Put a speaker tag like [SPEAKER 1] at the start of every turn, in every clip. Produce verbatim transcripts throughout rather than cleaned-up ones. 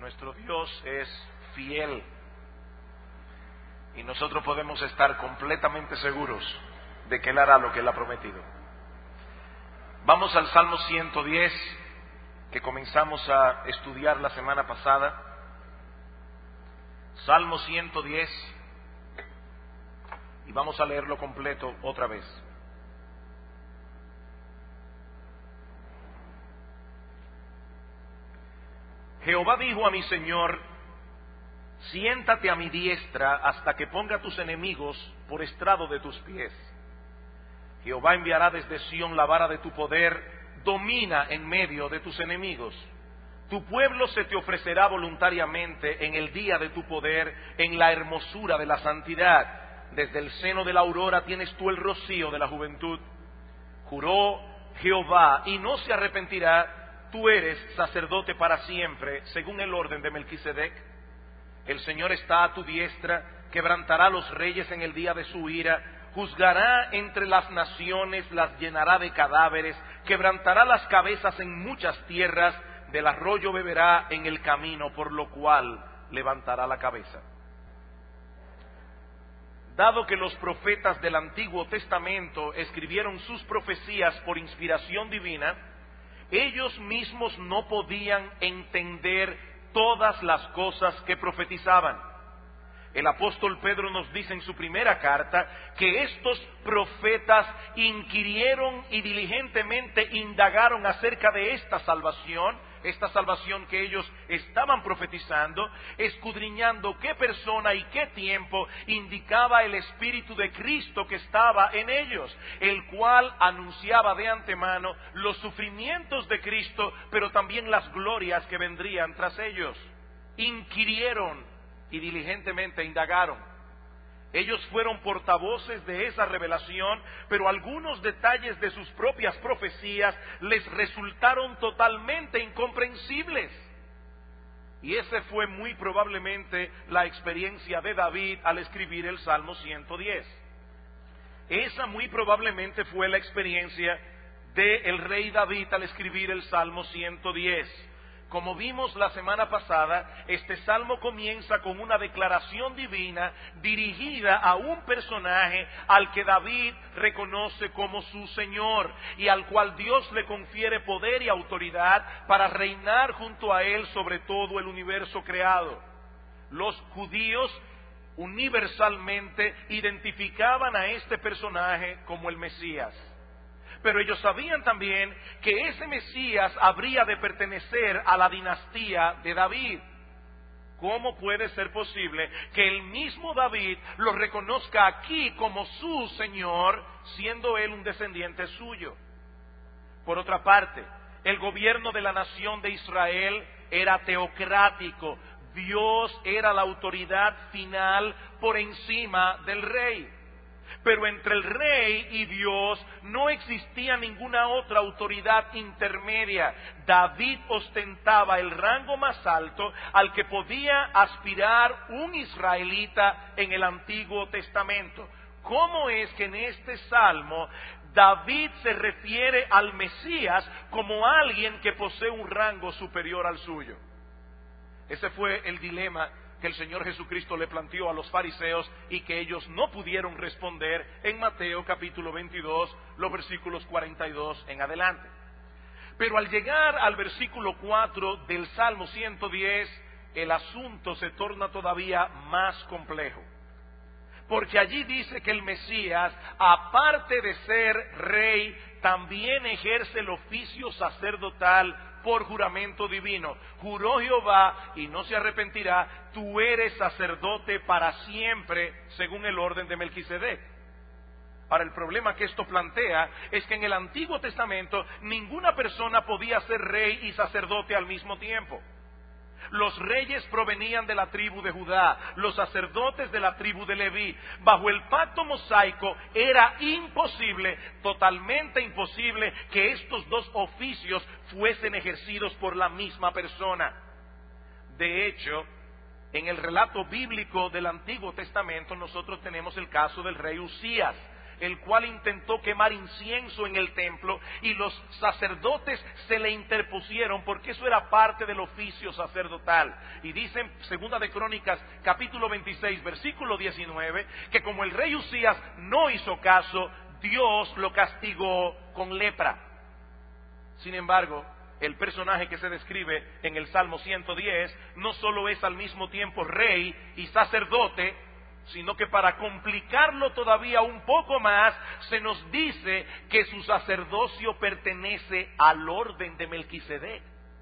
[SPEAKER 1] Nuestro Dios es fiel y nosotros podemos estar completamente seguros de que Él hará lo que Él ha prometido. Vamos al Salmo ciento diez, que comenzamos a estudiar la semana pasada. Salmo ciento diez, y vamos a leerlo completo otra vez. Jehová dijo a mi Señor: siéntate a mi diestra hasta que ponga a tus enemigos por estrado de tus pies. Jehová enviará desde Sión la vara de tu poder, domina en medio de tus enemigos. Tu pueblo se te ofrecerá voluntariamente en el día de tu poder, en la hermosura de la santidad. Desde el seno de la aurora tienes tú el rocío de la juventud. Juró Jehová y no se arrepentirá: tú eres sacerdote para siempre, según el orden de Melquisedec. El Señor está a tu diestra, quebrantará a los reyes en el día de su ira, juzgará entre las naciones, las llenará de cadáveres, quebrantará las cabezas en muchas tierras, del arroyo beberá en el camino, por lo cual levantará la cabeza. Dado que los profetas del Antiguo Testamento escribieron sus profecías por inspiración divina, ellos mismos no podían entender todas las cosas que profetizaban. El apóstol Pedro nos dice en su primera carta que estos profetas inquirieron y diligentemente indagaron acerca de esta salvación, esta salvación que ellos estaban profetizando, escudriñando qué persona y qué tiempo indicaba el Espíritu de Cristo que estaba en ellos, el cual anunciaba de antemano los sufrimientos de Cristo, pero también las glorias que vendrían tras ellos. Inquirieron y diligentemente indagaron. Ellos fueron portavoces de esa revelación, pero algunos detalles de sus propias profecías les resultaron totalmente incomprensibles. Y esa fue muy probablemente la experiencia de David al escribir el Salmo ciento diez. Esa muy probablemente fue la experiencia del rey David al escribir el Salmo ciento diez. Como vimos la semana pasada, este salmo comienza con una declaración divina dirigida a un personaje al que David reconoce como su Señor y al cual Dios le confiere poder y autoridad para reinar junto a él sobre todo el universo creado. Los judíos universalmente identificaban a este personaje como el Mesías. Pero ellos sabían también que ese Mesías habría de pertenecer a la dinastía de David. ¿Cómo puede ser posible que el mismo David lo reconozca aquí como su Señor, siendo él un descendiente suyo? Por otra parte, el gobierno de la nación de Israel era teocrático. Dios era la autoridad final por encima del rey. Pero entre el rey y Dios no existía ninguna otra autoridad intermedia. David ostentaba el rango más alto al que podía aspirar un israelita en el Antiguo Testamento. ¿Cómo es que en este salmo David se refiere al Mesías como alguien que posee un rango superior al suyo? Ese fue el dilema que el Señor Jesucristo le planteó a los fariseos y que ellos no pudieron responder en Mateo capítulo veintidós, los versículos cuarenta y dos en adelante. Pero al llegar al versículo cuatro del Salmo ciento diez, el asunto se torna todavía más complejo. Porque allí dice que el Mesías, aparte de ser rey, también ejerce el oficio sacerdotal por juramento divino. Juró Jehová y no se arrepentirá: tú eres sacerdote para siempre, según el orden de Melquisedec. Ahora, el problema que esto plantea es que en el Antiguo Testamento ninguna persona podía ser rey y sacerdote al mismo tiempo. Los reyes provenían de la tribu de Judá, los sacerdotes de la tribu de Leví. Bajo el pacto mosaico era imposible, totalmente imposible, que estos dos oficios fuesen ejercidos por la misma persona. De hecho, en el relato bíblico del Antiguo Testamento nosotros tenemos el caso del rey Usías. el cual intentó quemar incienso en el templo y los sacerdotes se le interpusieron porque eso era parte del oficio sacerdotal. Y dicen, segunda de Crónicas, capítulo veintiséis, versículo diecinueve, que como el rey Usías no hizo caso, Dios lo castigó con lepra. Sin embargo, el personaje que se describe en el Salmo ciento diez no solo es al mismo tiempo rey y sacerdote, sino que para complicarlo todavía un poco más, se nos dice que su sacerdocio pertenece al orden de Melquisedec.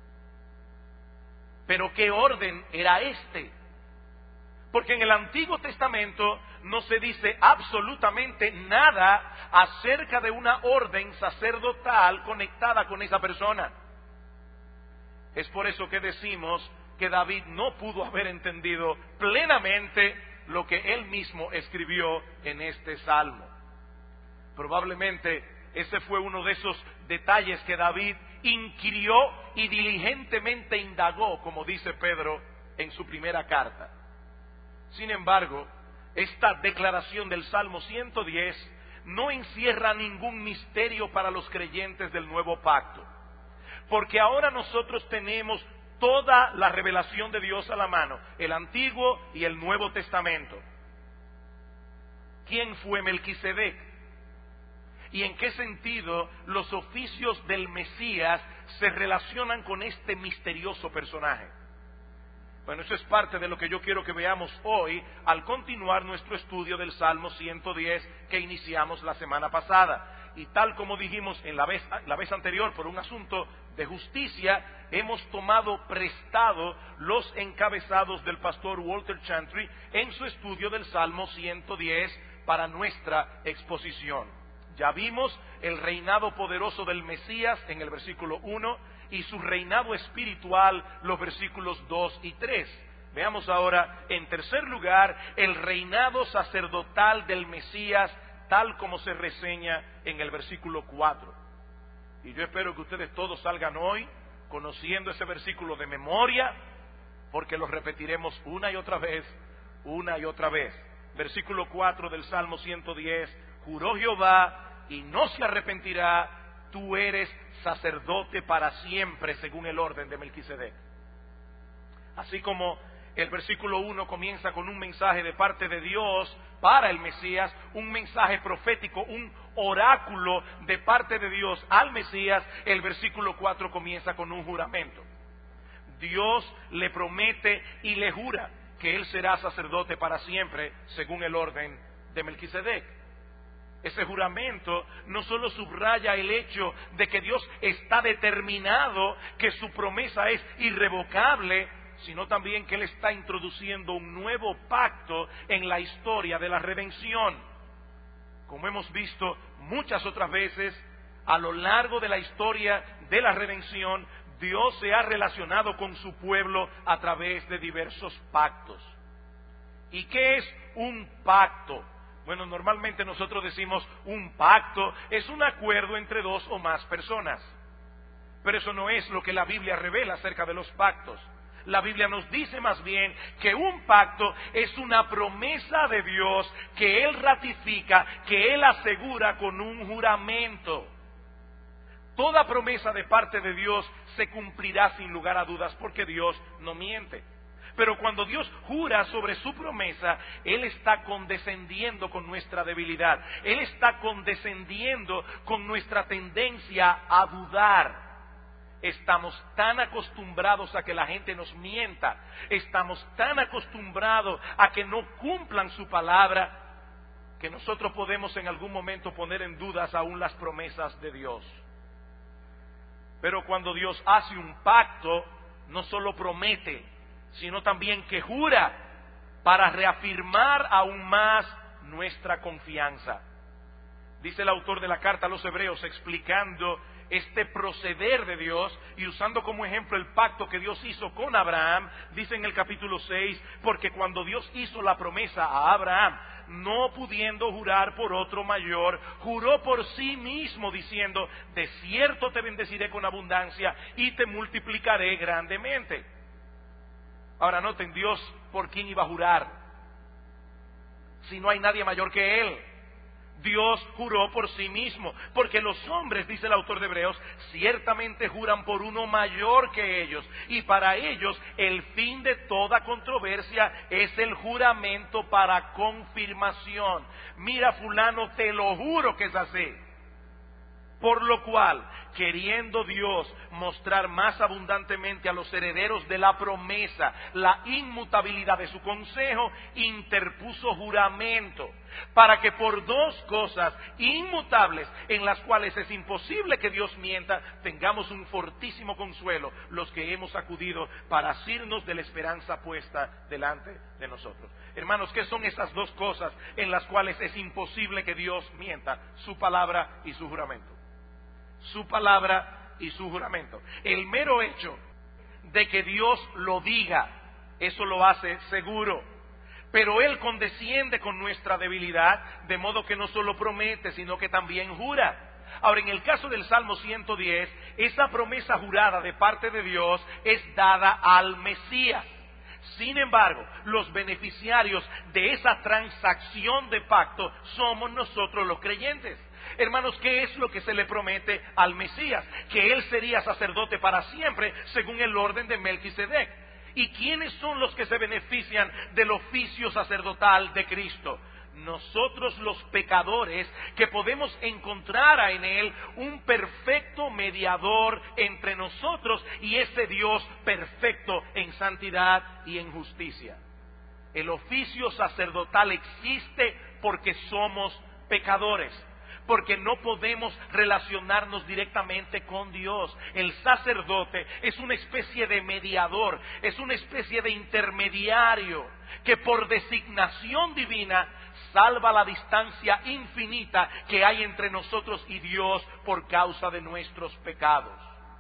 [SPEAKER 1] Pero ¿qué orden era este? Porque en el Antiguo Testamento no se dice absolutamente nada acerca de una orden sacerdotal conectada con esa persona. Es por eso que decimos que David no pudo haber entendido plenamente lo que él mismo escribió en este salmo. Probablemente ese fue uno de esos detalles que David inquirió y diligentemente indagó, como dice Pedro en su primera carta. Sin embargo, esta declaración del Salmo ciento diez no encierra ningún misterio para los creyentes del nuevo pacto, porque ahora nosotros tenemos toda la revelación de Dios a la mano, el Antiguo y el Nuevo Testamento. ¿Quién fue Melquisedec? ¿Y en qué sentido los oficios del Mesías se relacionan con este misterioso personaje? Bueno, eso es parte de lo que yo quiero que veamos hoy al continuar nuestro estudio del Salmo ciento diez que iniciamos la semana pasada. Y tal como dijimos en la vez, la vez anterior, por un asunto de justicia, hemos tomado prestado los encabezados del pastor Walter Chantry en su estudio del Salmo ciento diez para nuestra exposición. Ya vimos el reinado poderoso del Mesías en el versículo uno y su reinado espiritual, los versículos dos y tres. Veamos ahora, en tercer lugar, el reinado sacerdotal del Mesías, tal como se reseña en el versículo cuatro. Y yo espero que ustedes todos salgan hoy conociendo ese versículo de memoria, porque lo repetiremos una y otra vez, una y otra vez. Versículo cuatro del Salmo ciento diez, juró Jehová y no se arrepentirá, tú eres sacerdote para siempre según el orden de Melquisedec. Así como el versículo uno comienza con un mensaje de parte de Dios para el Mesías, un mensaje profético, un oráculo de parte de Dios al Mesías, el versículo cuatro comienza con un juramento. Dios le promete y le jura que él será sacerdote para siempre según el orden de Melquisedec. Ese juramento no solo subraya el hecho de que Dios está determinado, que su promesa es irrevocable, sino también que Él está introduciendo un nuevo pacto en la historia de la redención. Como hemos visto muchas otras veces, a lo largo de la historia de la redención, Dios se ha relacionado con su pueblo a través de diversos pactos. ¿Y qué es un pacto? Bueno, normalmente nosotros decimos un pacto es un acuerdo entre dos o más personas. Pero eso no es lo que la Biblia revela acerca de los pactos. La Biblia nos dice más bien que un pacto es una promesa de Dios que Él ratifica, que Él asegura con un juramento. Toda promesa de parte de Dios se cumplirá sin lugar a dudas porque Dios no miente. Pero cuando Dios jura sobre su promesa, Él está condescendiendo con nuestra debilidad. Él está condescendiendo con nuestra tendencia a dudar. Estamos tan acostumbrados a que la gente nos mienta, estamos tan acostumbrados a que no cumplan su palabra, que nosotros podemos en algún momento poner en dudas aún las promesas de Dios. Pero cuando Dios hace un pacto, no solo promete, sino también que jura para reafirmar aún más nuestra confianza. Dice el autor de la carta a los Hebreos explicando este proceder de Dios y usando como ejemplo el pacto que Dios hizo con Abraham, dice en el capítulo seis, porque cuando Dios hizo la promesa a Abraham, no pudiendo jurar por otro mayor, juró por sí mismo diciendo, de cierto te bendeciré con abundancia y te multiplicaré grandemente. Ahora noten, Dios por quién iba a jurar, si no hay nadie mayor que Él. Dios juró por sí mismo, porque los hombres, dice el autor de Hebreos, ciertamente juran por uno mayor que ellos, y para ellos el fin de toda controversia es el juramento para confirmación. Mira, fulano, te lo juro que es así. Por lo cual, queriendo Dios mostrar más abundantemente a los herederos de la promesa la inmutabilidad de su consejo, interpuso juramento, para que por dos cosas inmutables, en las cuales es imposible que Dios mienta, tengamos un fortísimo consuelo los que hemos acudido para asirnos de la esperanza puesta delante de nosotros. Hermanos, ¿qué son esas dos cosas en las cuales es imposible que Dios mienta? Su palabra y su juramento. Su palabra y su juramento. El mero hecho de que Dios lo diga, eso lo hace seguro. Pero Él condesciende con nuestra debilidad, de modo que no solo promete, sino que también jura. Ahora, en el caso del Salmo ciento diez, esa promesa jurada de parte de Dios es dada al Mesías. Sin embargo, los beneficiarios de esa transacción de pacto somos nosotros los creyentes. Hermanos, ¿qué es lo que se le promete al Mesías? Que Él sería sacerdote para siempre, según el orden de Melquisedec. ¿Y quiénes son los que se benefician del oficio sacerdotal de Cristo? Nosotros los pecadores, que podemos encontrar en Él un perfecto mediador entre nosotros y ese Dios perfecto en santidad y en justicia. El oficio sacerdotal existe porque somos pecadores, porque no podemos relacionarnos directamente con Dios. El sacerdote es una especie de mediador, es una especie de intermediario que por designación divina salva la distancia infinita que hay entre nosotros y Dios por causa de nuestros pecados.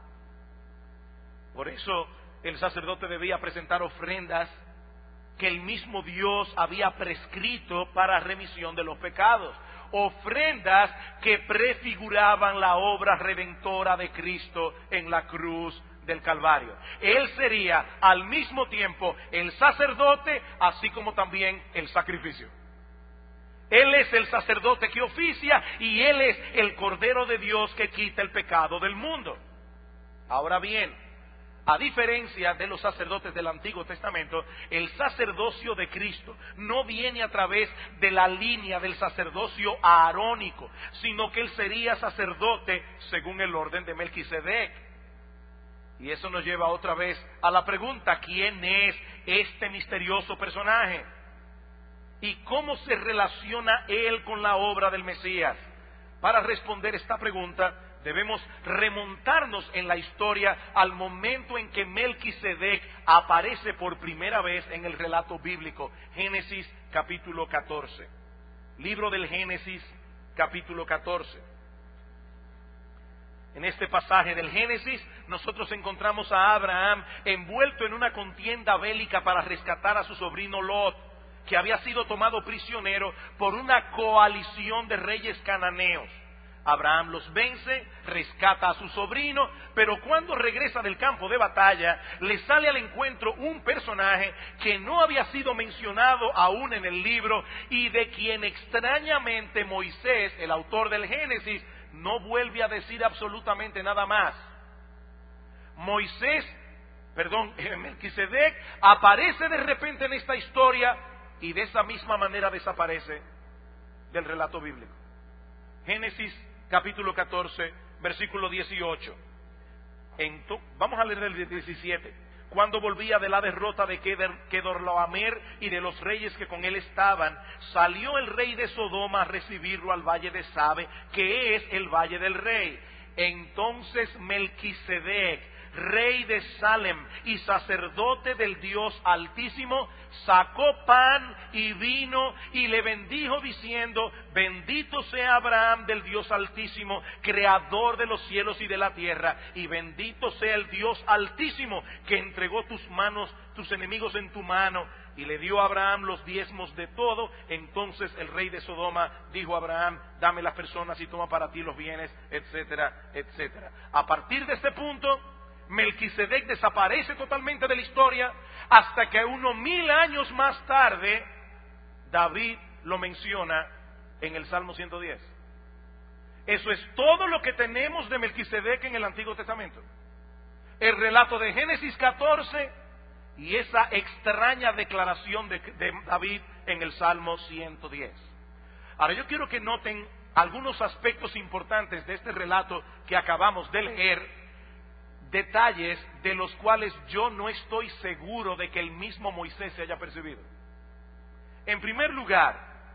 [SPEAKER 1] Por eso el sacerdote debía presentar ofrendas que el mismo Dios había prescrito para remisión de los pecados. Ofrendas que prefiguraban la obra redentora de Cristo en la cruz del Calvario. Él sería al mismo tiempo el sacerdote, así como también el sacrificio. Él es el sacerdote que oficia y Él es el Cordero de Dios que quita el pecado del mundo. Ahora bien, a diferencia de los sacerdotes del Antiguo Testamento, el sacerdocio de Cristo no viene a través de la línea del sacerdocio aarónico, sino que Él sería sacerdote según el orden de Melquisedec. Y eso nos lleva otra vez a la pregunta: ¿quién es este misterioso personaje? ¿Y cómo se relaciona Él con la obra del Mesías? Para responder esta pregunta, debemos remontarnos en la historia al momento en que Melquisedec aparece por primera vez en el relato bíblico. Génesis capítulo catorce. Libro del Génesis capítulo catorce. En este pasaje del Génesis nosotros encontramos a Abraham envuelto en una contienda bélica para rescatar a su sobrino Lot, que había sido tomado prisionero por una coalición de reyes cananeos. Abraham los vence, rescata a su sobrino, pero cuando regresa del campo de batalla, le sale al encuentro un personaje que no había sido mencionado aún en el libro y de quien extrañamente Moisés, el autor del Génesis, no vuelve a decir absolutamente nada más. Moisés, perdón, Melquisedec aparece de repente en esta historia y de esa misma manera desaparece del relato bíblico. Génesis capítulo catorce, versículo dieciocho. Entonces, vamos a leer el diecisiete. Cuando volvía de la derrota de Kedorlaomer y de los reyes que con él estaban, salió el rey de Sodoma a recibirlo al valle de Sabe, que es el valle del rey. Entonces Melquisedec, rey de Salem y sacerdote del Dios Altísimo, sacó pan y vino y le bendijo diciendo: bendito sea Abraham del Dios Altísimo, creador de los cielos y de la tierra, y bendito sea el Dios Altísimo que entregó tus manos, tus enemigos en tu mano. Y le dio a Abraham los diezmos de todo. Entonces el rey de Sodoma dijo a Abraham: dame las personas y toma para ti los bienes, etcétera, etcétera. A partir de este punto, Melquisedec desaparece totalmente de la historia hasta que unos mil años más tarde David lo menciona en el Salmo ciento diez. Eso es todo lo que tenemos de Melquisedec en el Antiguo Testamento. El relato de Génesis catorce y esa extraña declaración de, de David en el Salmo ciento diez. Ahora yo quiero que noten algunos aspectos importantes de este relato que acabamos de leer, detalles de los cuales yo no estoy seguro de que el mismo Moisés se haya percibido. En primer lugar,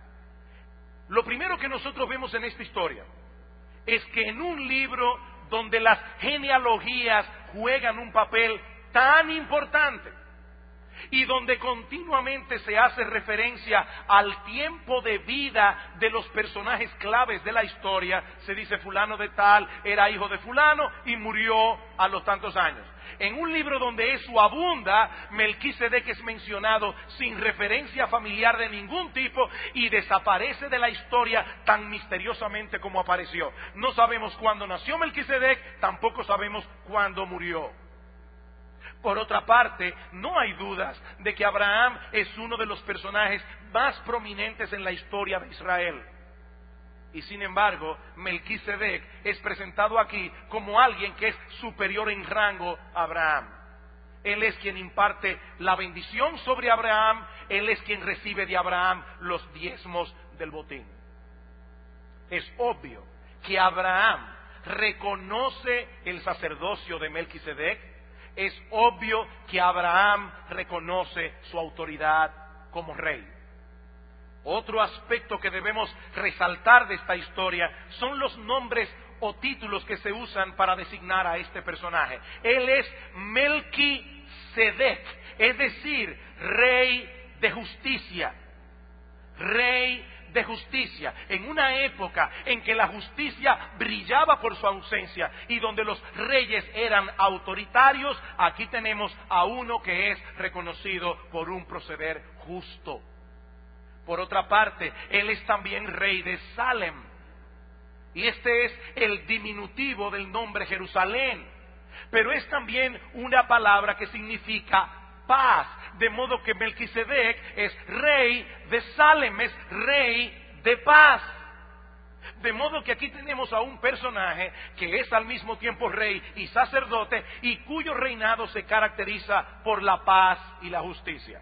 [SPEAKER 1] lo primero que nosotros vemos en esta historia es que en un libro donde las genealogías juegan un papel tan importante y donde continuamente se hace referencia al tiempo de vida de los personajes claves de la historia, se dice fulano de tal era hijo de fulano y murió a los tantos años. En un libro donde eso abunda, Melquisedec es mencionado sin referencia familiar de ningún tipo y desaparece de la historia tan misteriosamente como apareció. No sabemos cuándo nació Melquisedec, tampoco sabemos cuándo murió. Por otra parte, no hay dudas de que Abraham es uno de los personajes más prominentes en la historia de Israel. Y sin embargo, Melquisedec es presentado aquí como alguien que es superior en rango a Abraham. Él es quien imparte la bendición sobre Abraham, él es quien recibe de Abraham los diezmos del botín. Es obvio que Abraham reconoce el sacerdocio de Melquisedec. Es obvio que Abraham reconoce su autoridad como rey. Otro aspecto que debemos resaltar de esta historia son los nombres o títulos que se usan para designar a este personaje. Él es Melquisedec, es decir, rey de justicia. Rey de justicia, en una época en que la justicia brillaba por su ausencia y donde los reyes eran autoritarios, aquí tenemos a uno que es reconocido por un proceder justo. Por otra parte, él es también rey de Salem, y este es el diminutivo del nombre Jerusalén, pero es también una palabra que significa paz, de modo que Melquisedec es rey de Salem, es rey de paz. De modo que aquí tenemos a un personaje que es al mismo tiempo rey y sacerdote y cuyo reinado se caracteriza por la paz y la justicia.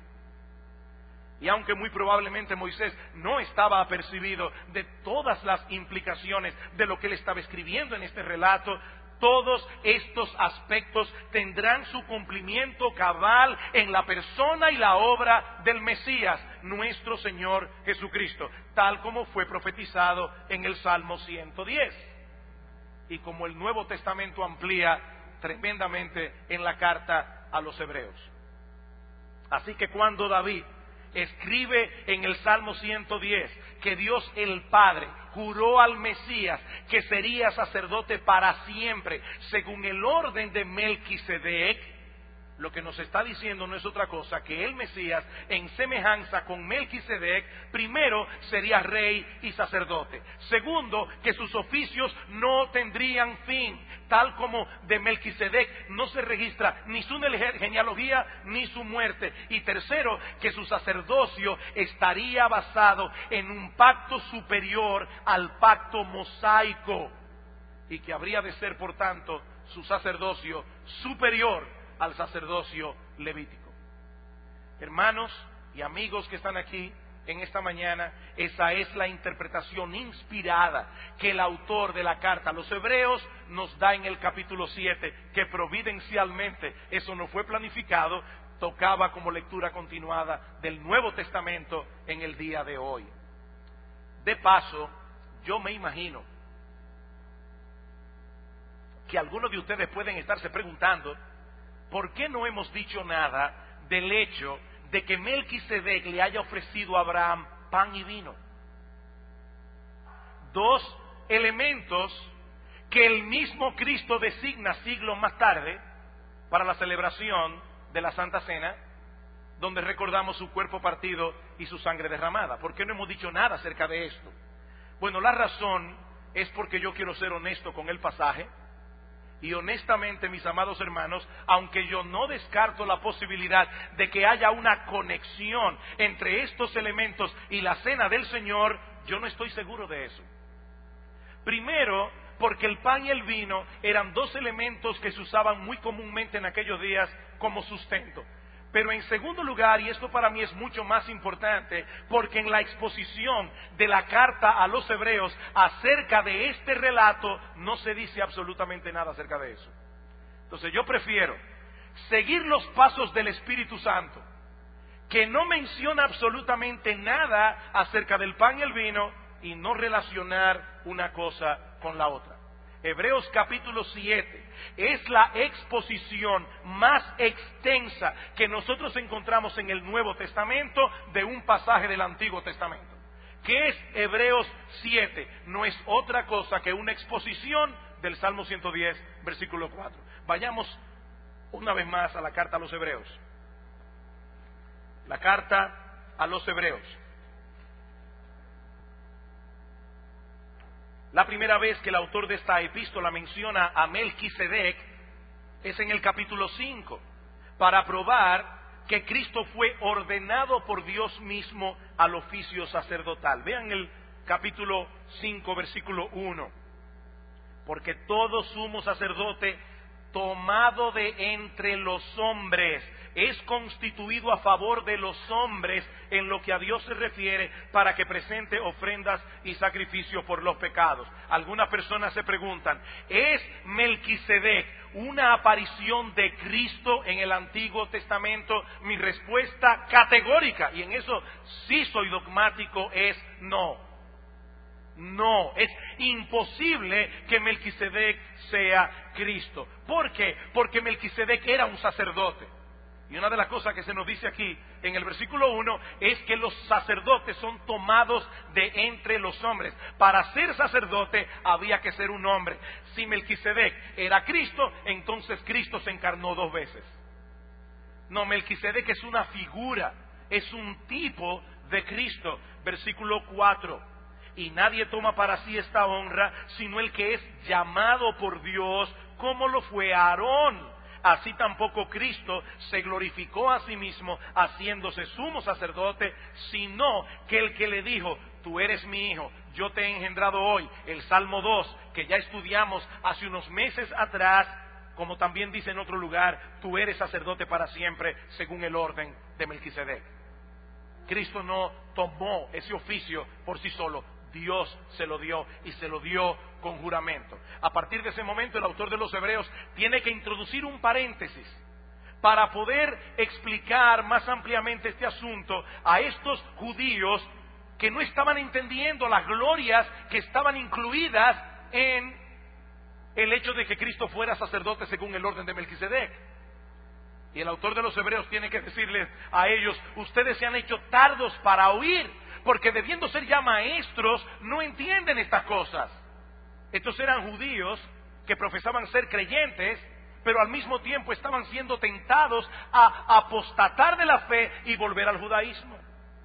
[SPEAKER 1] Y aunque muy probablemente Moisés no estaba apercibido de todas las implicaciones de lo que él estaba escribiendo en este relato, todos estos aspectos tendrán su cumplimiento cabal en la persona y la obra del Mesías, nuestro Señor Jesucristo, tal como fue profetizado en el Salmo ciento diez. Y como el Nuevo Testamento amplía tremendamente en la carta a los Hebreos. Así que cuando David escribe en el Salmo ciento diez que Dios el Padre juró al Mesías que sería sacerdote para siempre, según el orden de Melquisedec, lo que nos está diciendo no es otra cosa que el Mesías, en semejanza con Melquisedec, primero sería rey y sacerdote. Segundo, que sus oficios no tendrían fin, tal como de Melquisedec no se registra ni su genealogía ni su muerte. Y tercero, que su sacerdocio estaría basado en un pacto superior al pacto mosaico, y que habría de ser, por tanto, su sacerdocio superior al sacerdocio levítico. Hermanos y amigos que están aquí en esta mañana, esa es la interpretación inspirada que el autor de la carta a los Hebreos nos da en el capítulo siete, que providencialmente, eso no fue planificado, tocaba como lectura continuada del Nuevo Testamento en el día de hoy. De paso, yo me imagino que algunos de ustedes pueden estarse preguntando ¿por qué no hemos dicho nada del hecho de que Melquisedec le haya ofrecido a Abraham pan y vino? Dos elementos que el mismo Cristo designa siglos más tarde para la celebración de la Santa Cena, donde recordamos su cuerpo partido y su sangre derramada. ¿Por qué no hemos dicho nada acerca de esto? Bueno, la razón es porque yo quiero ser honesto con el pasaje, Y honestamente, mis amados hermanos, aunque yo no descarto la posibilidad de que haya una conexión entre estos elementos y la cena del Señor, yo no estoy seguro de eso. Primero, porque el pan y el vino eran dos elementos que se usaban muy comúnmente en aquellos días como sustento. Pero en segundo lugar, y esto para mí es mucho más importante, porque en la exposición de la carta a los hebreos acerca de este relato no se dice absolutamente nada acerca de eso. Entonces yo prefiero seguir los pasos del Espíritu Santo, que no menciona absolutamente nada acerca del pan y el vino, y no relacionar una cosa con la otra. Hebreos capítulo siete es la exposición más extensa que nosotros encontramos en el Nuevo Testamento de un pasaje del Antiguo Testamento. ¿Qué es Hebreos siete? No es otra cosa que una exposición del Salmo ciento diez, versículo cuatro. Vayamos una vez más a la carta a los Hebreos. La carta a los Hebreos. La primera vez que el autor de esta epístola menciona a Melquisedec es en el capítulo cinco, para probar que Cristo fue ordenado por Dios mismo al oficio sacerdotal. Vean el capítulo cinco, versículo uno. Porque todo sumo sacerdote tomado de entre los hombres es constituido a favor de los hombres en lo que a Dios se refiere, para que presente ofrendas y sacrificios por los pecados. Algunas personas se preguntan, ¿es Melquisedec una aparición de Cristo en el Antiguo Testamento? Mi respuesta categórica, y en eso sí soy dogmático, es no. No, es imposible que Melquisedec sea Cristo. ¿Por qué? Porque Melquisedec era un sacerdote. Y una de las cosas que se nos dice aquí en el versículo uno es que los sacerdotes son tomados de entre los hombres. Para ser sacerdote había que ser un hombre. Si Melquisedec era Cristo, entonces Cristo se encarnó dos veces. No, Melquisedec es una figura, es un tipo de Cristo. Versículo cuatro. Y nadie toma para sí esta honra, sino el que es llamado por Dios, como lo fue Aarón. Así tampoco Cristo se glorificó a sí mismo haciéndose sumo sacerdote, sino que el que le dijo, tú eres mi hijo, yo te he engendrado hoy. El Salmo dos, que ya estudiamos hace unos meses atrás, como también dice en otro lugar, tú eres sacerdote para siempre, según el orden de Melquisedec. Cristo no tomó ese oficio por sí solo. Dios se lo dio, y se lo dio con juramento. A partir de ese momento, el autor de los Hebreos tiene que introducir un paréntesis para poder explicar más ampliamente este asunto a estos judíos que no estaban entendiendo las glorias que estaban incluidas en el hecho de que Cristo fuera sacerdote según el orden de Melquisedec. Y el autor de los Hebreos tiene que decirles a ellos, ustedes se han hecho tardos para oír, porque debiendo ser ya maestros, no entienden estas cosas. Estos eran judíos que profesaban ser creyentes, pero al mismo tiempo estaban siendo tentados a apostatar de la fe y volver al judaísmo.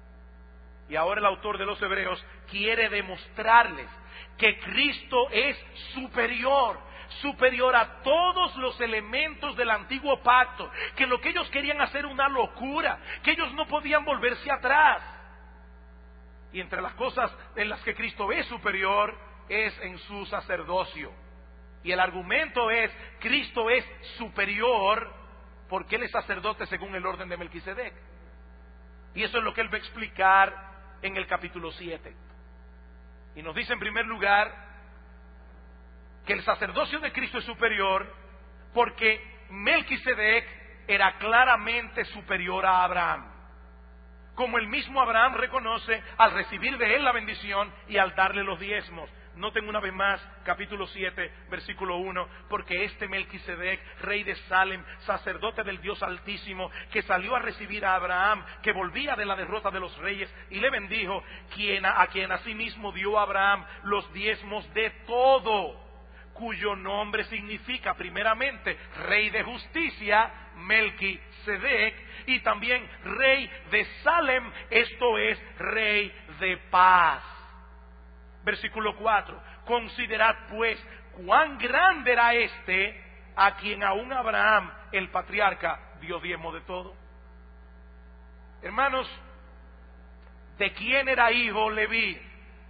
[SPEAKER 1] Y ahora el autor de los Hebreos quiere demostrarles que Cristo es superior, superior a todos los elementos del antiguo pacto, que lo que ellos querían hacer una locura, que ellos no podían volverse atrás. Y entre las cosas en las que Cristo es superior es en su sacerdocio. Y el argumento es, Cristo es superior porque Él es sacerdote según el orden de Melquisedec. Y eso es lo que Él va a explicar en el capítulo siete. Y nos dice en primer lugar que el sacerdocio de Cristo es superior porque Melquisedec era claramente superior a Abraham, como el mismo Abraham reconoce al recibir de él la bendición y al darle los diezmos. Noten una vez más, capítulo siete, versículo uno, porque este Melquisedec, rey de Salem, sacerdote del Dios Altísimo, que salió a recibir a Abraham, que volvía de la derrota de los reyes, y le bendijo, quien a, a quien asimismo dio a Abraham los diezmos de todo, cuyo nombre significa primeramente rey de justicia, Melquisedec, y también rey de Salem, esto es rey de paz. Versículo cuatro, considerad pues cuán grande era este a quien aún Abraham, el patriarca, dio diezmo de todo. Hermanos, ¿de quién era hijo Leví?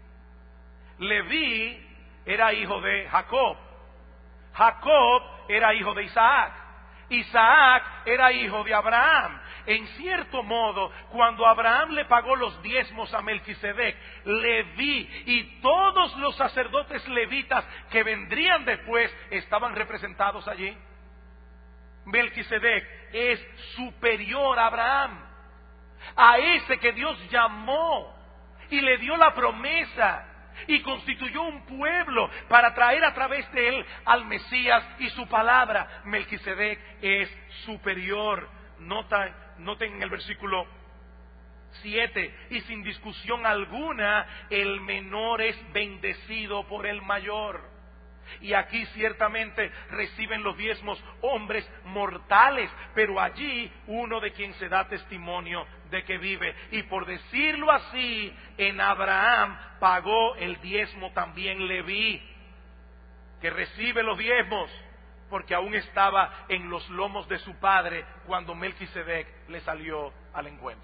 [SPEAKER 1] Leví era hijo de Jacob. Jacob era hijo de Isaac. Isaac era hijo de Abraham. En cierto modo, cuando Abraham le pagó los diezmos a Melquisedec, Leví y todos los sacerdotes levitas que vendrían después estaban representados allí. Melquisedec es superior a Abraham, a ese que Dios llamó y le dio la promesa y constituyó un pueblo para traer a través de él al Mesías y su palabra. Melquisedec es superior. Nota, noten en el versículo siete, y sin discusión alguna, el menor es bendecido por el mayor. Y aquí ciertamente reciben los diezmos hombres mortales, pero allí uno de quien se da testimonio de que vive. Y por decirlo así, en Abraham pagó el diezmo también Leví, que recibe los diezmos, porque aún estaba en los lomos de su padre cuando Melquisedec le salió al encuentro.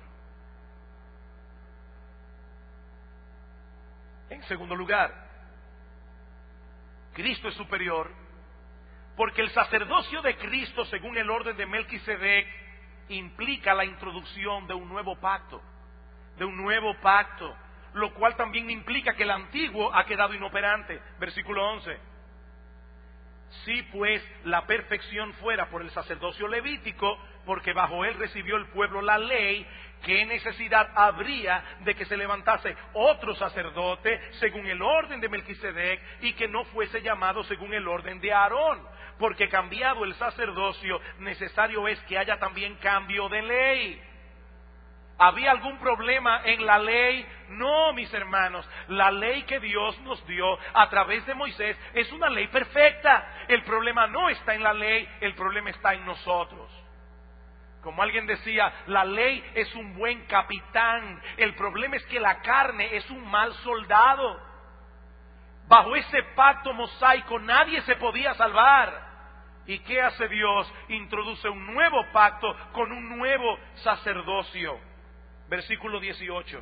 [SPEAKER 1] En segundo lugar, Cristo es superior porque el sacerdocio de Cristo, según el orden de Melquisedec, implica la introducción de un nuevo pacto, de un nuevo pacto, lo cual también implica que el antiguo ha quedado inoperante. Versículo once. Si pues la perfección fuera por el sacerdocio levítico, porque bajo él recibió el pueblo la ley, ¿qué necesidad habría de que se levantase otro sacerdote según el orden de Melquisedec y que no fuese llamado según el orden de Aarón? Porque cambiado el sacerdocio, necesario es que haya también cambio de ley. ¿Había algún problema en la ley? No, mis hermanos. La ley que Dios nos dio a través de Moisés es una ley perfecta. El problema no está en la ley, el problema está en nosotros. Como alguien decía, la ley es un buen capitán. El problema es que la carne es un mal soldado. Bajo ese pacto mosaico nadie se podía salvar. ¿Y qué hace Dios? Introduce un nuevo pacto con un nuevo sacerdocio. Versículo dieciocho.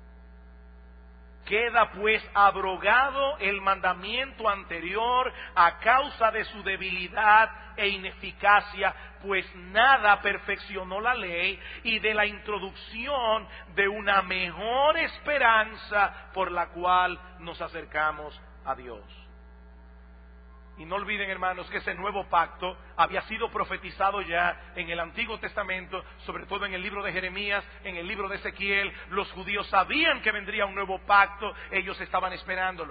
[SPEAKER 1] Queda pues abrogado el mandamiento anterior a causa de su debilidad e ineficacia, pues nada perfeccionó la ley, y de la introducción de una mejor esperanza por la cual nos acercamos a Dios. Y no olviden, hermanos, que ese nuevo pacto había sido profetizado ya en el Antiguo Testamento, sobre todo en el libro de Jeremías, en el libro de Ezequiel. Los judíos sabían que vendría un nuevo pacto, ellos estaban esperándolo.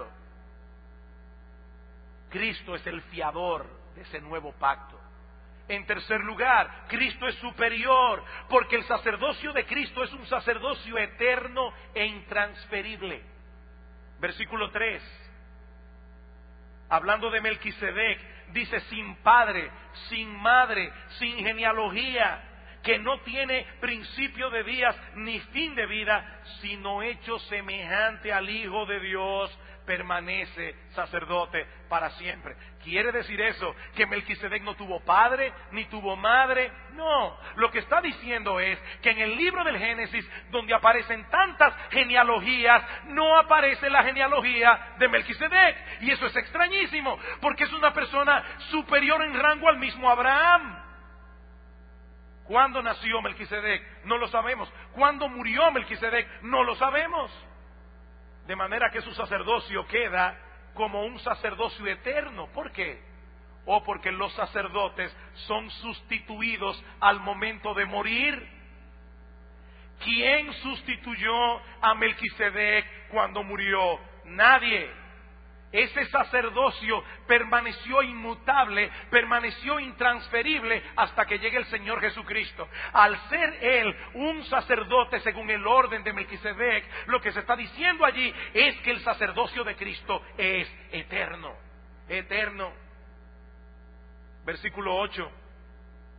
[SPEAKER 1] Cristo es el fiador de ese nuevo pacto. En tercer lugar, Cristo es superior, porque el sacerdocio de Cristo es un sacerdocio eterno e intransferible. Versículo tres. Hablando de Melquisedec, dice: sin padre, sin madre, sin genealogía, que no tiene principio de días ni fin de vida, sino hecho semejante al Hijo de Dios, permanece sacerdote para siempre. ¿Quiere decir eso que Melquisedec no tuvo padre ni tuvo madre? No, lo que está diciendo es que en el libro del Génesis, donde aparecen tantas genealogías, no aparece la genealogía de Melquisedec. Y eso es extrañísimo, porque es una persona superior en rango al mismo Abraham. ¿Cuándo nació Melquisedec? No lo sabemos. ¿Cuándo murió Melquisedec? No lo sabemos. De manera que su sacerdocio queda como un sacerdocio eterno. ¿Por qué? O porque los sacerdotes son sustituidos al momento de morir. ¿Quién sustituyó a Melquisedec cuando murió? Nadie. Ese sacerdocio permaneció inmutable, permaneció intransferible hasta que llegue el Señor Jesucristo. Al ser Él un sacerdote según el orden de Melquisedec, lo que se está diciendo allí es que el sacerdocio de Cristo es eterno, eterno. Versículo ocho.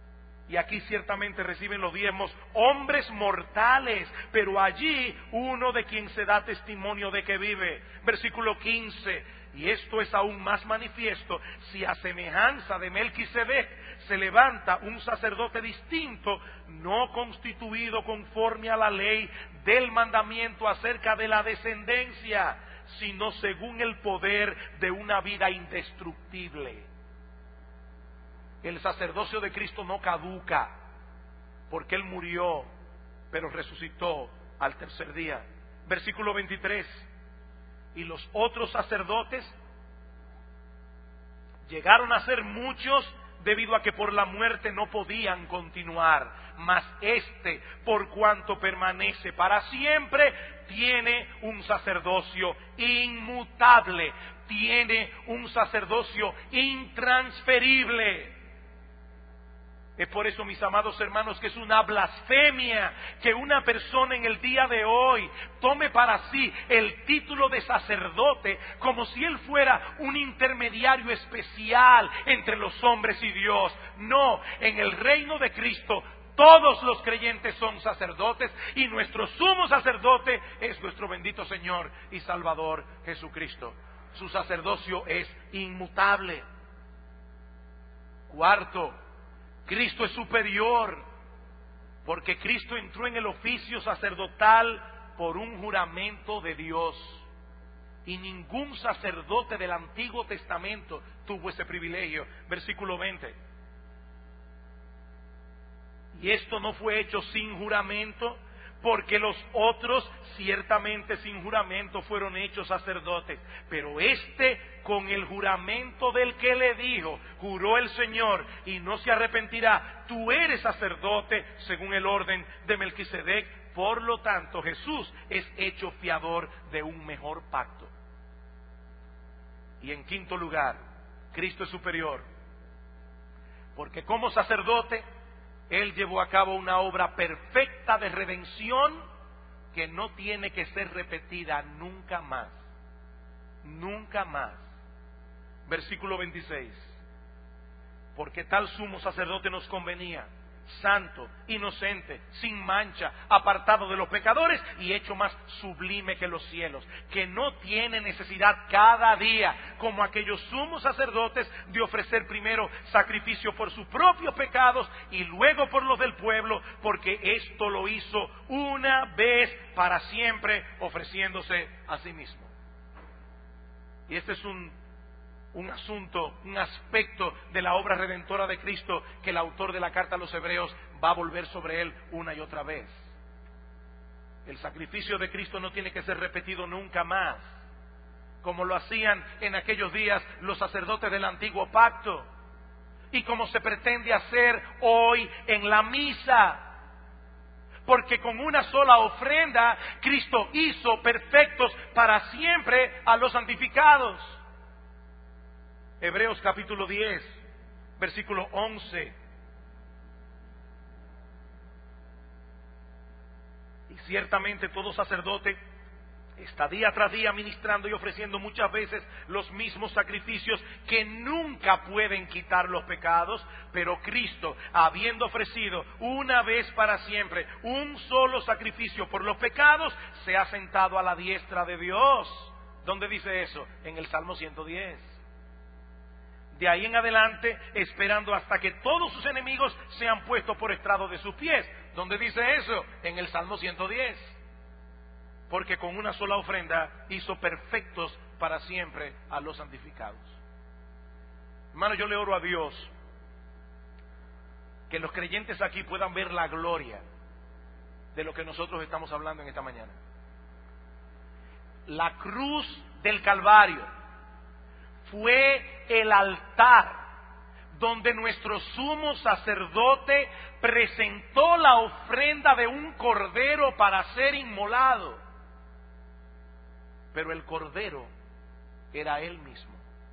[SPEAKER 1] Y aquí ciertamente reciben los diezmos hombres mortales, pero allí uno de quien se da testimonio de que vive. Versículo quince. Y esto es aún más manifiesto si a semejanza de Melquisedec se levanta un sacerdote distinto, no constituido conforme a la ley del mandamiento acerca de la descendencia, sino según el poder de una vida indestructible. El sacerdocio de Cristo no caduca, porque Él murió, pero resucitó al tercer día. Versículo veintitrés. Y los otros sacerdotes llegaron a ser muchos debido a que por la muerte no podían continuar, mas este, por cuanto permanece para siempre, tiene un sacerdocio inmutable, tiene un sacerdocio intransferible. Es por eso, mis amados hermanos, que es una blasfemia que una persona en el día de hoy tome para sí el título de sacerdote como si él fuera un intermediario especial entre los hombres y Dios. No, en el reino de Cristo todos los creyentes son sacerdotes y nuestro sumo sacerdote es nuestro bendito Señor y Salvador Jesucristo. Su sacerdocio es inmutable. Cuarto, Cristo es superior, porque Cristo entró en el oficio sacerdotal por un juramento de Dios. Y ningún sacerdote del Antiguo Testamento tuvo ese privilegio. Versículo veinte. Y esto no fue hecho sin juramento, porque los otros ciertamente sin juramento fueron hechos sacerdotes, pero este con el juramento del que le dijo, juró el Señor y no se arrepentirá, tú eres sacerdote según el orden de Melquisedec. Por lo tanto, Jesús es hecho fiador de un mejor pacto. Y en quinto lugar, Cristo es superior, porque como sacerdote Él llevó a cabo una obra perfecta de redención que no tiene que ser repetida nunca más. Nunca más. Versículo veintiséis. Porque tal sumo sacerdote nos convenía, santo, inocente, sin mancha, apartado de los pecadores y hecho más sublime que los cielos, que no tiene necesidad cada día, como aquellos sumos sacerdotes, de ofrecer primero sacrificio por sus propios pecados y luego por los del pueblo, porque esto lo hizo una vez para siempre, ofreciéndose a sí mismo. Y este es un un asunto, un aspecto de la obra redentora de Cristo que el autor de la carta a los Hebreos va a volver sobre él una y otra vez. El sacrificio de Cristo no tiene que ser repetido nunca más, como lo hacían en aquellos días los sacerdotes del antiguo pacto, y como se pretende hacer hoy en la misa. Porque con una sola ofrenda Cristo hizo perfectos para siempre a los santificados. Hebreos capítulo diez, versículo once. Y ciertamente todo sacerdote está día tras día ministrando y ofreciendo muchas veces los mismos sacrificios que nunca pueden quitar los pecados, pero Cristo, habiendo ofrecido una vez para siempre un solo sacrificio por los pecados, se ha sentado a la diestra de Dios. ¿Dónde dice eso? En el Salmo ciento diez. De ahí en adelante, esperando hasta que todos sus enemigos sean puestos por estrado de sus pies. ¿Dónde dice eso? En el Salmo ciento diez. Porque con una sola ofrenda hizo perfectos para siempre a los santificados. Hermano, yo le oro a Dios que los creyentes aquí puedan ver la gloria de lo que nosotros estamos hablando en esta mañana. La cruz del Calvario fue el altar donde nuestro sumo sacerdote presentó la ofrenda de un cordero para ser inmolado. Pero el cordero era Él mismo.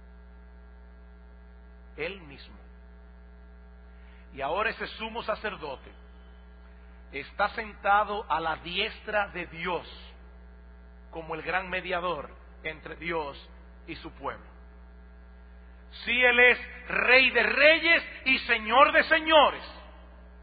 [SPEAKER 1] Él mismo. Y ahora ese sumo sacerdote está sentado a la diestra de Dios como el gran mediador entre Dios y su pueblo. Sí, Él es Rey de reyes y Señor de señores,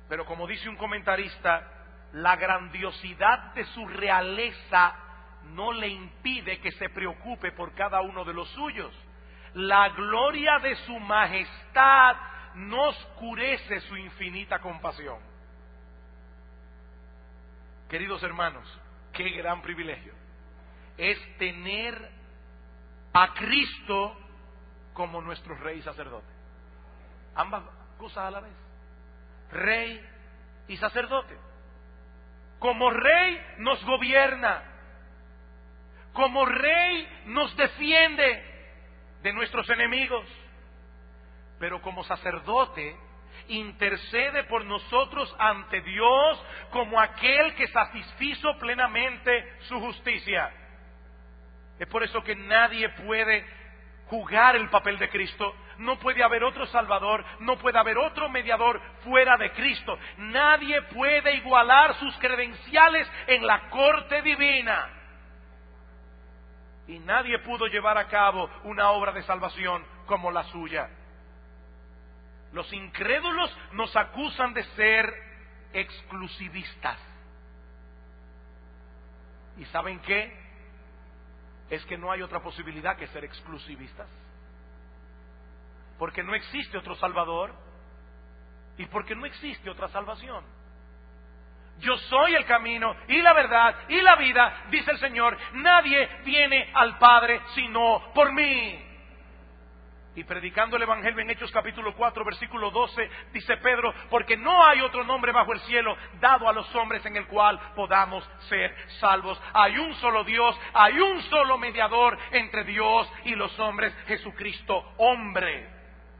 [SPEAKER 1] Pero como dice un comentarista, la grandiosidad de su realeza no le impide que se preocupe por cada uno de los suyos. La gloria de su majestad no oscurece su infinita compasión. Queridos hermanos, qué gran privilegio es tener a Cristo como nuestro Rey y Sacerdote. Ambas cosas a la vez. Rey y sacerdote. Como Rey nos gobierna. Como Rey nos defiende de nuestros enemigos. Pero como sacerdote intercede por nosotros ante Dios como aquel que satisfizo plenamente su justicia. Es por eso que nadie puede jugar el papel de Cristo. No puede haber otro Salvador, no puede haber otro mediador fuera de Cristo. Nadie puede igualar sus credenciales en la corte divina. Y nadie pudo llevar a cabo una obra de salvación como la suya. Los incrédulos nos acusan de ser exclusivistas. ¿Y saben qué? Es que no hay otra posibilidad que ser exclusivistas. Porque no existe otro Salvador y porque no existe otra salvación. Yo soy el camino y la verdad y la vida, dice el Señor. Nadie viene al Padre sino por mí. Y predicando el Evangelio en Hechos capítulo cuatro, versículo doce, dice Pedro, porque no hay otro nombre bajo el cielo dado a los hombres en el cual podamos ser salvos. Hay un solo Dios, hay un solo mediador entre Dios y los hombres, Jesucristo, hombre.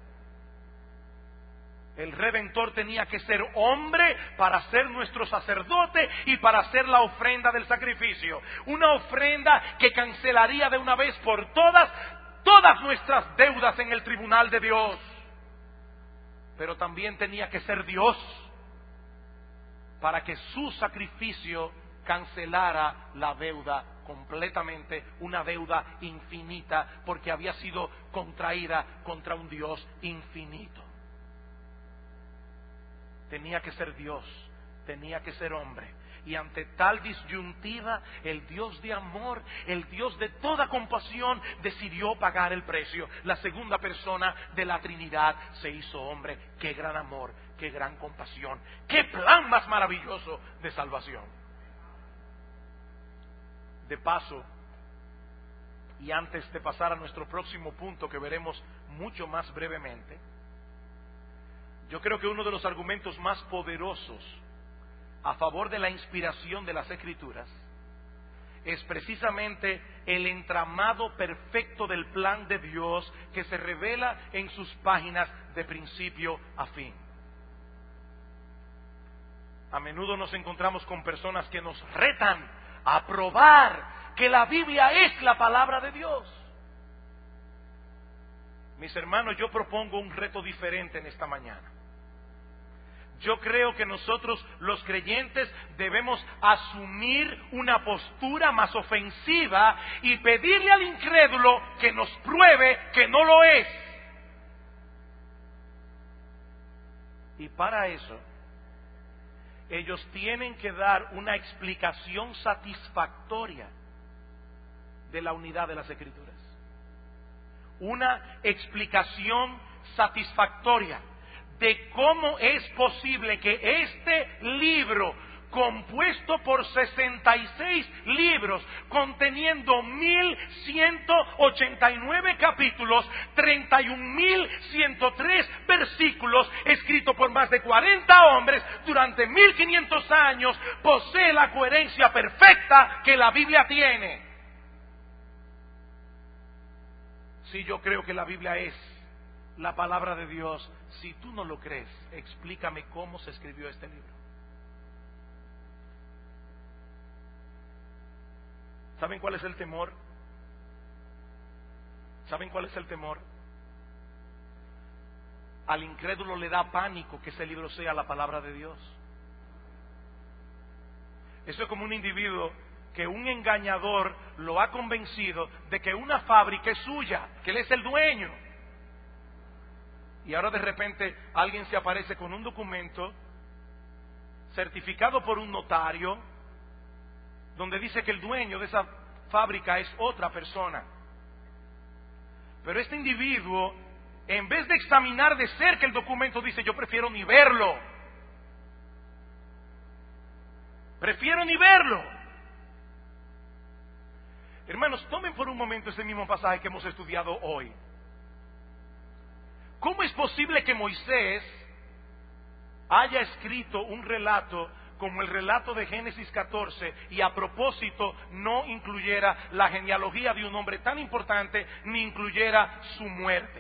[SPEAKER 1] El Redentor tenía que ser hombre para ser nuestro sacerdote y para hacer la ofrenda del sacrificio. Una ofrenda que cancelaría de una vez por todas todas nuestras deudas en el tribunal de Dios. Pero también tenía que ser Dios para que su sacrificio cancelara la deuda completamente, una deuda infinita, porque había sido contraída contra un Dios infinito. Tenía que ser Dios, tenía que ser hombre. Y ante tal disyuntiva, el Dios de amor, el Dios de toda compasión, decidió pagar el precio. La segunda persona de la Trinidad se hizo hombre. ¡Qué gran amor! ¡Qué gran compasión! ¡Qué plan más maravilloso de salvación! De paso, y antes de pasar a nuestro próximo punto que veremos mucho más brevemente, yo creo que uno de los argumentos más poderosos a favor de la inspiración de las Escrituras es precisamente el entramado perfecto del plan de Dios que se revela en sus páginas de principio a fin. A menudo nos encontramos con personas que nos retan a probar que la Biblia es la palabra de Dios. Mis hermanos, yo propongo un reto diferente en esta mañana. Yo creo que nosotros los creyentes debemos asumir una postura más ofensiva y pedirle al incrédulo que nos pruebe que no lo es. Y para eso, ellos tienen que dar una explicación satisfactoria de la unidad de las Escrituras. Una explicación satisfactoria de cómo es posible que este libro, compuesto por sesenta y seis libros, conteniendo mil ciento ochenta y nueve capítulos, treinta y un mil ciento tres versículos, escrito por más de cuarenta hombres durante mil quinientos años, posee la coherencia perfecta que la Biblia tiene. Si yo creo que la Biblia es la palabra de Dios, si tú no lo crees, explícame cómo se escribió este libro. ¿Saben cuál es el temor? ¿Saben cuál es el temor? Al incrédulo le da pánico que ese libro sea la palabra de Dios. Eso es como un individuo que un engañador lo ha convencido de que una fábrica es suya, que él es el dueño. Y ahora de repente alguien se aparece con un documento certificado por un notario, donde dice que el dueño de esa fábrica es otra persona. Pero este individuo, en vez de examinar de cerca el documento, dice: yo prefiero ni verlo. Prefiero ni verlo. Hermanos, tomen por un momento ese mismo pasaje que hemos estudiado hoy. ¿Cómo es posible que Moisés haya escrito un relato como el relato de Génesis catorce y a propósito no incluyera la genealogía de un hombre tan importante, ni incluyera su muerte?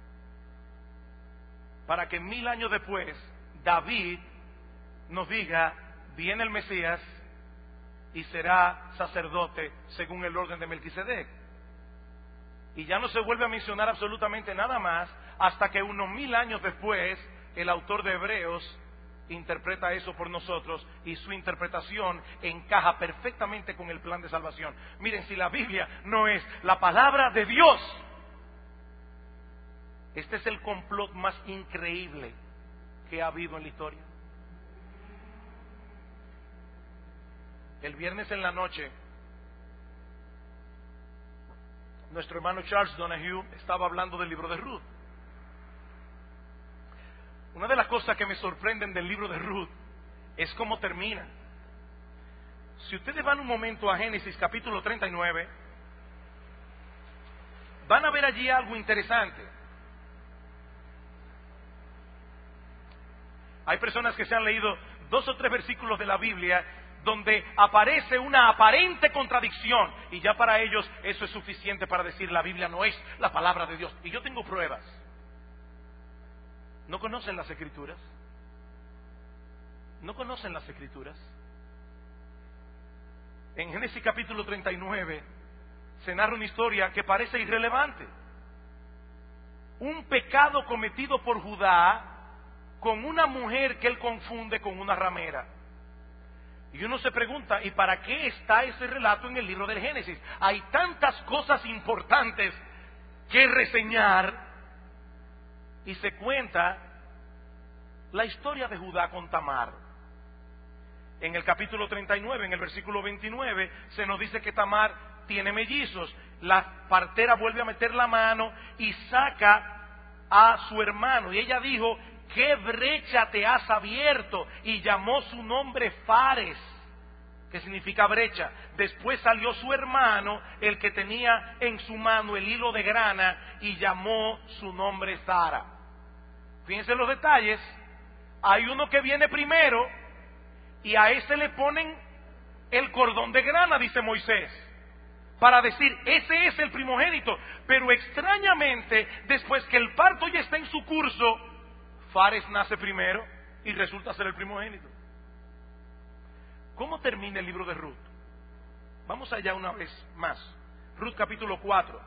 [SPEAKER 1] Para que mil años después David nos diga: viene el Mesías y será sacerdote según el orden de Melquisedec. Y ya no se vuelve a mencionar absolutamente nada más hasta que unos mil años después el autor de Hebreos interpreta eso por nosotros, y su interpretación encaja perfectamente con el plan de salvación. Miren, si la Biblia no es la palabra de Dios, este es el complot más increíble que ha habido en la historia. El viernes en la noche, nuestro hermano Charles Donahue estaba hablando del libro de Ruth. Una de las cosas que me sorprenden del libro de Ruth es cómo termina. Si ustedes van un momento a Génesis capítulo treinta y nueve, van a ver allí algo interesante. Hay personas que se han leído dos o tres versículos de la Biblia donde aparece una aparente contradicción, y ya para ellos eso es suficiente para decir: la Biblia no es la palabra de Dios. Y yo tengo pruebas. ¿No conocen las Escrituras? ¿No conocen las Escrituras? En Génesis capítulo treinta y nueve se narra una historia que parece irrelevante. Un pecado cometido por Judá con una mujer que él confunde con una ramera. Y uno se pregunta: ¿y para qué está ese relato en el libro del Génesis? Hay tantas cosas importantes que reseñar. Y se cuenta la historia de Judá con Tamar. En el capítulo treinta y nueve, en el versículo veintinueve, se nos dice que Tamar tiene mellizos. La partera vuelve a meter la mano y saca a su hermano. Y ella dijo: ¿qué brecha te has abierto? Y llamó su nombre Fares, que significa brecha. Después salió su hermano, el que tenía en su mano el hilo de grana, y llamó su nombre Sara. Fíjense los detalles. Hay uno que viene primero y a ese le ponen el cordón de grana, dice Moisés, para decir: ese es el primogénito. Pero extrañamente, después que el parto ya está en su curso, Fares nace primero y resulta ser el primogénito. ¿Cómo termina el libro de Ruth? Vamos allá una vez más. Ruth capítulo cuatro.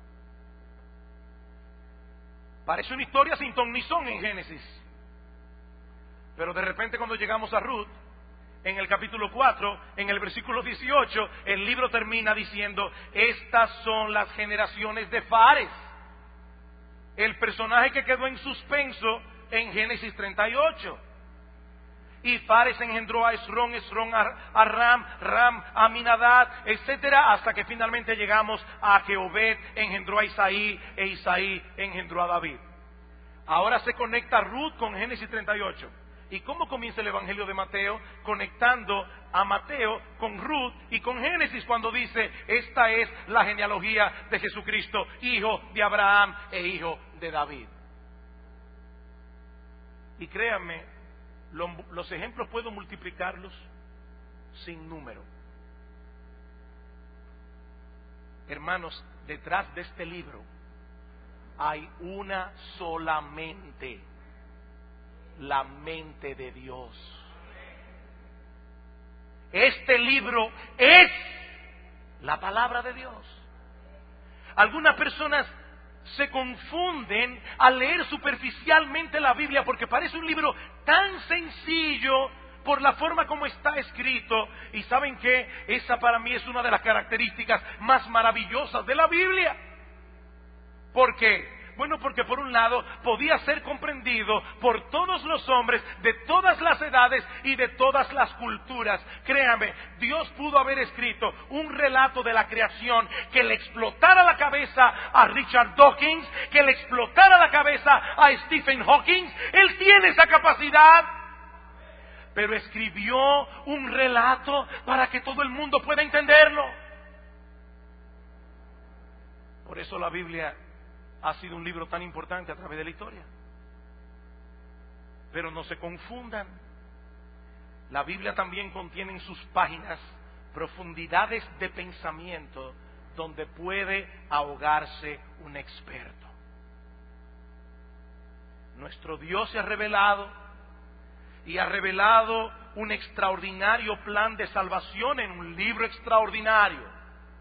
[SPEAKER 1] Parece una historia sin ton ni son en Génesis. Pero de repente, cuando llegamos a Ruth, en el capítulo cuatro, en el versículo dieciocho, el libro termina diciendo: estas son las generaciones de Fares, el personaje que quedó en suspenso en Génesis treinta y ocho. Y Fares engendró a Esrón, Esrón a, a Ram, Ram a Aminadab, etcétera, hasta que finalmente llegamos a que Obed engendró a Isaí, e Isaí engendró a David. Ahora se conecta Ruth con Génesis treinta y ocho. ¿Y cómo comienza el Evangelio de Mateo? Conectando a Mateo con Ruth y con Génesis, cuando dice: esta es la genealogía de Jesucristo, hijo de Abraham e hijo de David. Y créanme, lo, los ejemplos puedo multiplicarlos sin número. Hermanos, detrás de este libro hay una sola mente: la mente de Dios. Este libro es la palabra de Dios. Algunas personas se confunden al leer superficialmente la Biblia, porque parece un libro tan sencillo por la forma como está escrito. Y ¿saben qué? Esa para mí es una de las características más maravillosas de la Biblia. ¿Por qué? Bueno, porque por un lado podía ser comprendido por todos los hombres de todas las edades y de todas las culturas. Créame, Dios pudo haber escrito un relato de la creación que le explotara la cabeza a Richard Dawkins, que le explotara la cabeza a Stephen Hawking. Él tiene esa capacidad. Pero escribió un relato para que todo el mundo pueda entenderlo. Por eso la Biblia ha sido un libro tan importante a través de la historia. Pero no se confundan. La Biblia también contiene en sus páginas profundidades de pensamiento donde puede ahogarse un experto. Nuestro Dios se ha revelado y ha revelado un extraordinario plan de salvación en un libro extraordinario,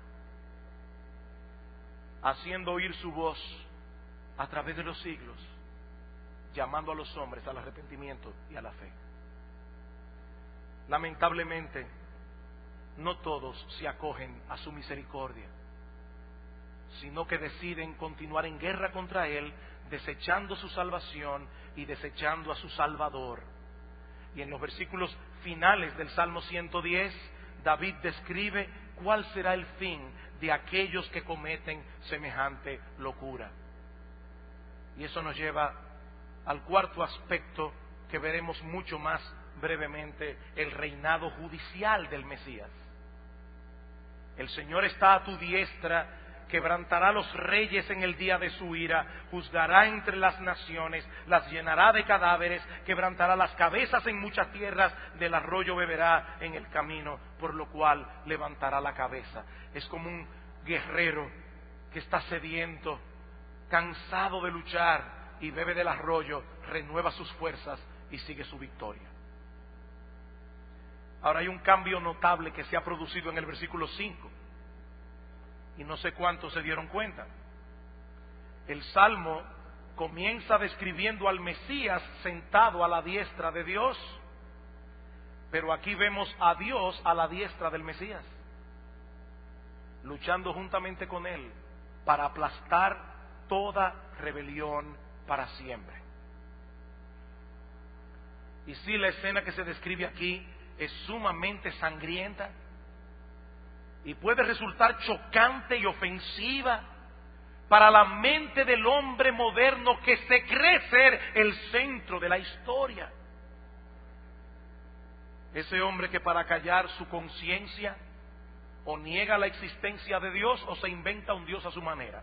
[SPEAKER 1] haciendo oír su voz a través de los siglos, llamando a los hombres al arrepentimiento y a la fe. Lamentablemente, no todos se acogen a su misericordia, sino que deciden continuar en guerra contra Él, desechando su salvación y desechando a su Salvador. Y en los versículos finales del Salmo ciento diez, David describe cuál será el fin de aquellos que cometen semejante locura. Y eso nos lleva al cuarto aspecto que veremos mucho más brevemente: el reinado judicial del Mesías. El Señor está a tu diestra, quebrantará a los reyes en el día de su ira, juzgará entre las naciones, las llenará de cadáveres, quebrantará las cabezas en muchas tierras, del arroyo beberá en el camino, por lo cual levantará la cabeza. Es como un guerrero que está sediento, cansado de luchar, y bebe del arroyo, renueva sus fuerzas y sigue su victoria. Ahora hay un cambio notable que se ha producido en el versículo cinco. Y no sé cuántos se dieron cuenta. El Salmo comienza describiendo al Mesías sentado a la diestra de Dios, pero aquí vemos a Dios a la diestra del Mesías, luchando juntamente con Él para aplastar toda rebelión para siempre. Y sí, la escena que se describe aquí es sumamente sangrienta y puede resultar chocante y ofensiva para la mente del hombre moderno que se cree ser el centro de la historia. Ese hombre que, para callar su conciencia, o niega la existencia de Dios o se inventa un Dios a su manera.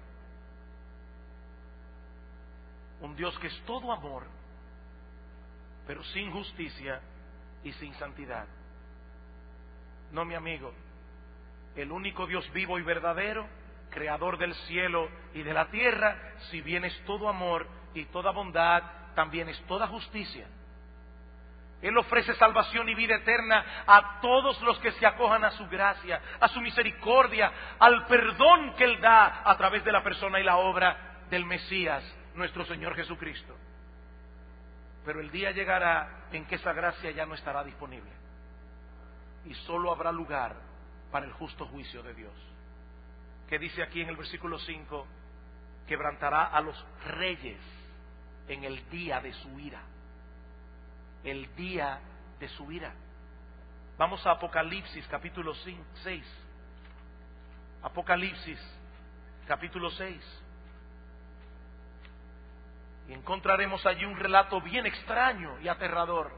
[SPEAKER 1] Un Dios que es todo amor, pero sin justicia y sin santidad. No, mi amigo. El único Dios vivo y verdadero, creador del cielo y de la tierra, si bien es todo amor y toda bondad, también es toda justicia. Él ofrece salvación y vida eterna a todos los que se acojan a su gracia, a su misericordia, al perdón que Él da a través de la persona y la obra del Mesías, nuestro Señor Jesucristo. Pero el día llegará en que esa gracia ya no estará disponible y solo habrá lugar para el justo juicio de Dios, que dice aquí en el versículo cinco: quebrantará a los reyes en el día de su ira. El día de su ira. Vamos a Apocalipsis capítulo seis. Apocalipsis capítulo seis. Y encontraremos allí un relato bien extraño y aterrador.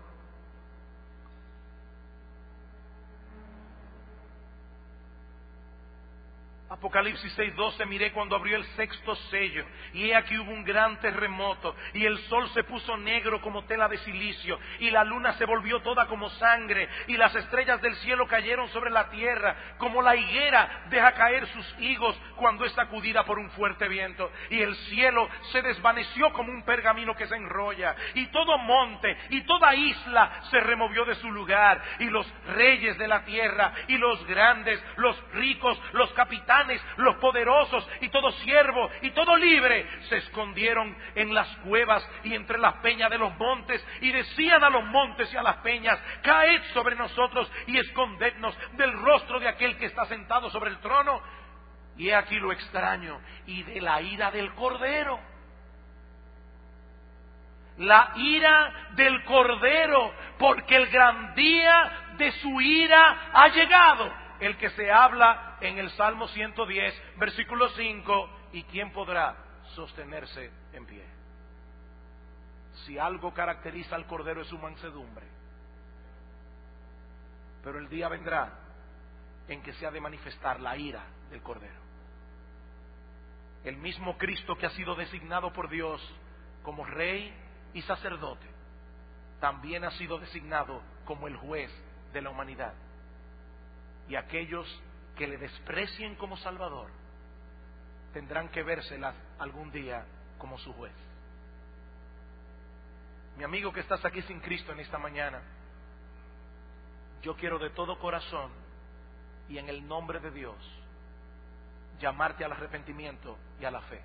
[SPEAKER 1] Apocalipsis seis doce: miré cuando abrió el sexto sello, y he aquí hubo un gran terremoto, y el sol se puso negro como tela de silicio, y la luna se volvió toda como sangre, y las estrellas del cielo cayeron sobre la tierra, como la higuera deja caer sus higos cuando es sacudida por un fuerte viento. Y el cielo se desvaneció como un pergamino que se enrolla, y todo monte y toda isla se removió de su lugar, y los reyes de la tierra, y los grandes, los ricos, los capitanes, los poderosos y todo siervo y todo libre se escondieron en las cuevas y entre las peñas de los montes, y decían a los montes y a las peñas: caed sobre nosotros y escondednos del rostro de aquel que está sentado sobre el trono. Y he aquí lo extraño: y de la ira del Cordero. la ira del Cordero, porque el gran día de su ira ha llegado. El que se habla en el Salmo ciento diez, versículo cinco, ¿y quién podrá sostenerse en pie? Si algo caracteriza al Cordero es su mansedumbre. Pero el día vendrá en que se ha de manifestar la ira del Cordero. El mismo Cristo que ha sido designado por Dios como Rey y sacerdote, también ha sido designado como el juez de la humanidad. Y aquellos que le desprecien como Salvador tendrán que vérselas algún día como su juez. Mi amigo que estás aquí sin Cristo en esta mañana, yo quiero de todo corazón y en el nombre de Dios llamarte al arrepentimiento y a la fe.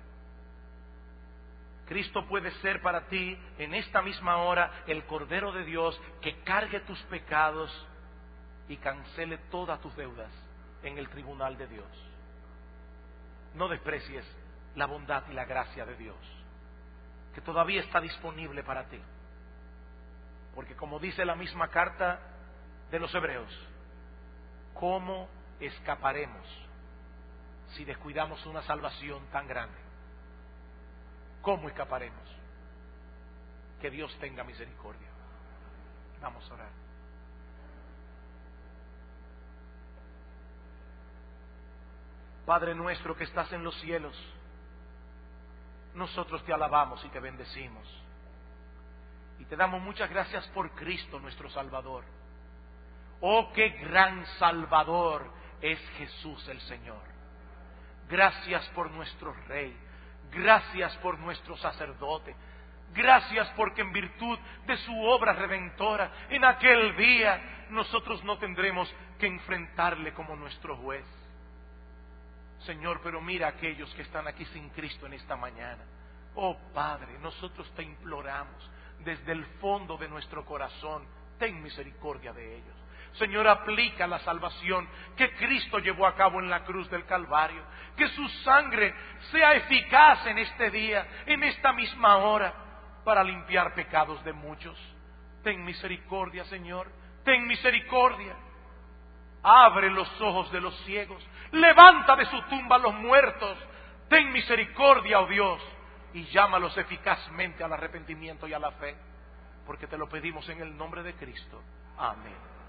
[SPEAKER 1] Cristo puede ser para ti en esta misma hora el Cordero de Dios que cargue tus pecados y cancele todas tus deudas en el tribunal de Dios. No desprecies la bondad y la gracia de Dios, que todavía está disponible para ti. Porque como dice la misma carta de los Hebreos, ¿cómo escaparemos si descuidamos una salvación tan grande? ¿Cómo escaparemos? Que Dios tenga misericordia. Vamos a orar. Padre nuestro que estás en los cielos, nosotros te alabamos y te bendecimos. Y te damos muchas gracias por Cristo nuestro Salvador. Oh, qué gran Salvador es Jesús el Señor. Gracias por nuestro Rey. Gracias por nuestro sacerdote. Gracias porque en virtud de su obra redentora, en aquel día nosotros no tendremos que enfrentarle como nuestro juez. Señor, pero mira a aquellos que están aquí sin Cristo en esta mañana. Oh Padre, nosotros te imploramos desde el fondo de nuestro corazón, ten misericordia de ellos. Señor, aplica la salvación que Cristo llevó a cabo en la cruz del Calvario. Que su sangre sea eficaz en este día, en esta misma hora, para limpiar pecados de muchos. Ten misericordia, Señor, ten misericordia. Abre los ojos de los ciegos, levanta de su tumba a los muertos. Ten misericordia, oh Dios, y llámalos eficazmente al arrepentimiento y a la fe, porque te lo pedimos en el nombre de Cristo. Amén.